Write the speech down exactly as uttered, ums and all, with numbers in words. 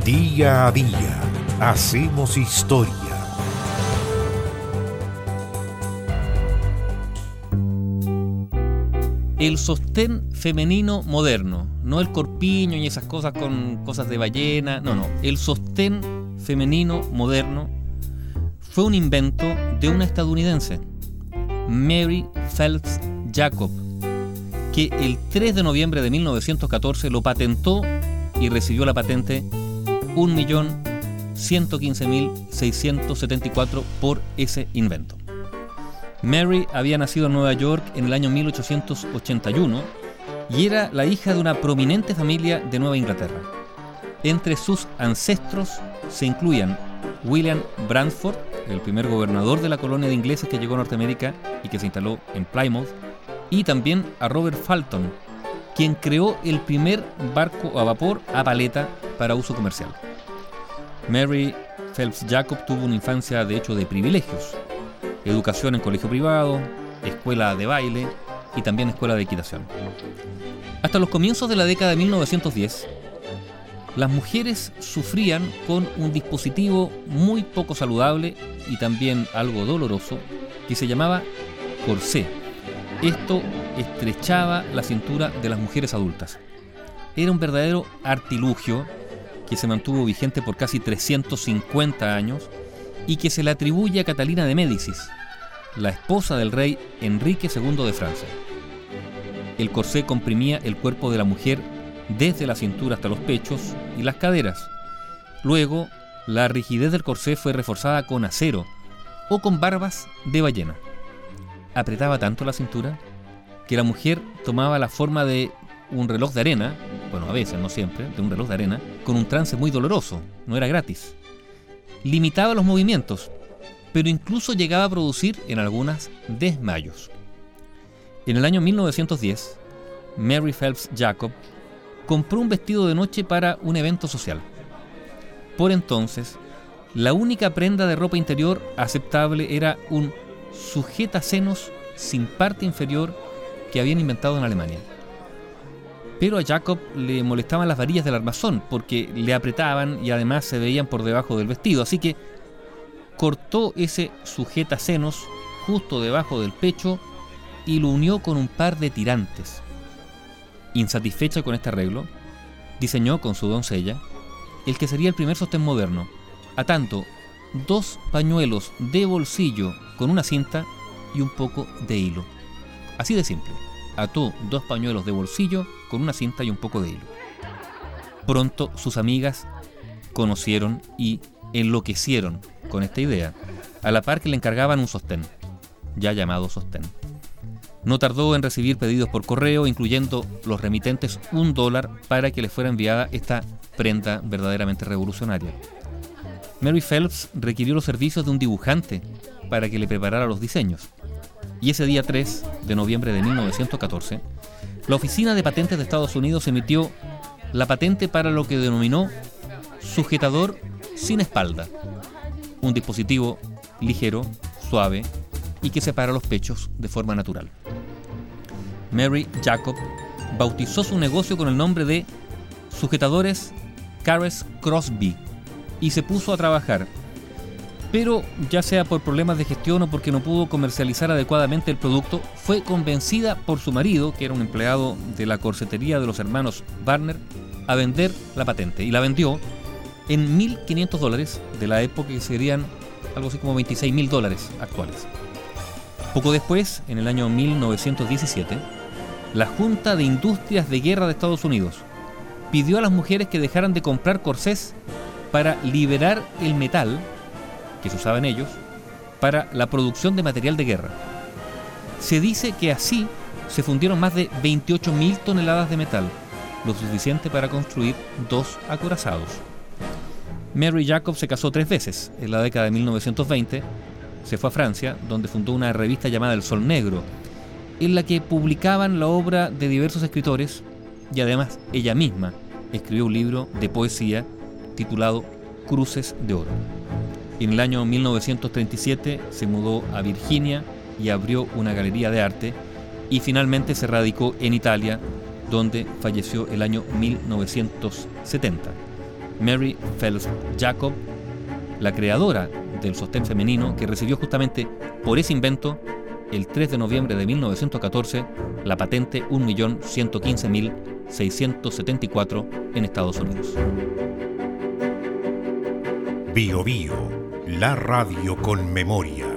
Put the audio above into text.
Día a día hacemos historia. El sostén femenino moderno, no el corpiño y esas cosas con cosas de ballena, no, no. El sostén femenino moderno fue un invento de una estadounidense, Mary Phelps Jacob, que el tres de noviembre de mil novecientos catorce lo patentó y recibió la patente un millón ciento quince mil seiscientos setenta y cuatro por ese invento. Mary había nacido en Nueva York en el año mil ochocientos ochenta y uno y era la hija de una prominente familia de Nueva Inglaterra. Entre sus ancestros se incluían William Bradford, el primer gobernador de la colonia de ingleses que llegó a Norteamérica y que se instaló en Plymouth, y también a Robert Fulton, quien creó el primer barco a vapor a paleta para uso comercial. Mary Phelps Jacob tuvo una infancia de hecho de privilegios: educación en colegio privado, escuela de baile y también escuela de equitación. Hasta los comienzos de la década de mil novecientos diez, las mujeres sufrían con un dispositivo muy poco saludable y también algo doloroso que se llamaba corsé. Esto estrechaba la cintura de las mujeres adultas. Era un verdadero artilugio que se mantuvo vigente por casi trescientos cincuenta años y que se le atribuye a Catalina de Médicis, la esposa del rey Enrique segundo de Francia. El corsé comprimía el cuerpo de la mujer desde la cintura hasta los pechos y las caderas. Luego, la rigidez del corsé fue reforzada con acero o con barbas de ballena. Apretaba tanto la cintura que la mujer tomaba la forma de un reloj de arena, bueno, a veces, no siempre, de un reloj de arena, con un trance muy doloroso, no era gratis. Limitaba los movimientos, pero incluso llegaba a producir en algunas desmayos. En el año mil novecientos diez, Mary Phelps Jacob compró un vestido de noche para un evento social. Por entonces, la única prenda de ropa interior aceptable era un sujetasenos sin parte inferior que habían inventado en Alemania. Pero a Jacob le molestaban las varillas del armazón porque le apretaban y además se veían por debajo del vestido, así que cortó ese sujetasenos justo debajo del pecho y lo unió con un par de tirantes. Insatisfecha con este arreglo, diseñó con su doncella el que sería el primer sostén moderno, atando dos pañuelos de bolsillo con una cinta y un poco de hilo. Así de simple, ató dos pañuelos de bolsillo con una cinta y un poco de hilo. Pronto sus amigas conocieron y enloquecieron con esta idea, a la par que le encargaban un sostén, ya llamado sostén. No tardó en recibir pedidos por correo, incluyendo los remitentes un dólar para que le fuera enviada esta prenda verdaderamente revolucionaria. Mary Phelps requirió los servicios de un dibujante para que le preparara los diseños. Y ese día tres de noviembre de mil novecientos catorce, la Oficina de Patentes de Estados Unidos emitió la patente para lo que denominó sujetador sin espalda, un dispositivo ligero, suave y que separa los pechos de forma natural. Mary Jacob bautizó su negocio con el nombre de Sujetadores Cares Crosby y se puso a trabajar, pero ya sea por problemas de gestión o porque no pudo comercializar adecuadamente el producto, fue convencida por su marido, que era un empleado de la corsetería de los hermanos Barner, a vender la patente, y la vendió en mil quinientos dólares de la época, que serían algo así como veintiséis mil dólares actuales. Poco después, en el año mil novecientos diecisiete, la Junta de Industrias de Guerra de Estados Unidos pidió a las mujeres que dejaran de comprar corsés para liberar el metal que se usaba en ellos para la producción de material de guerra. Se dice que así se fundieron más de veintiocho mil toneladas de metal, lo suficiente para construir dos acorazados. Mary Jacob se casó tres veces. En la década de mil novecientos veinte se fue a Francia, donde fundó una revista llamada El Sol Negro, en la que publicaban la obra de diversos escritores, y además ella misma escribió un libro de poesía titulado Cruces de Oro. En el año mil novecientos treinta y siete se mudó a Virginia y abrió una galería de arte, y finalmente se radicó en Italia, donde falleció el año mil novecientos setenta. Mary Phelps Jacob, la creadora del sostén femenino, que recibió justamente por ese invento el tres de noviembre de mil novecientos catorce la patente un millón ciento quince mil seiscientos setenta y cuatro en Estados Unidos. Bio Bio, la radio con memoria.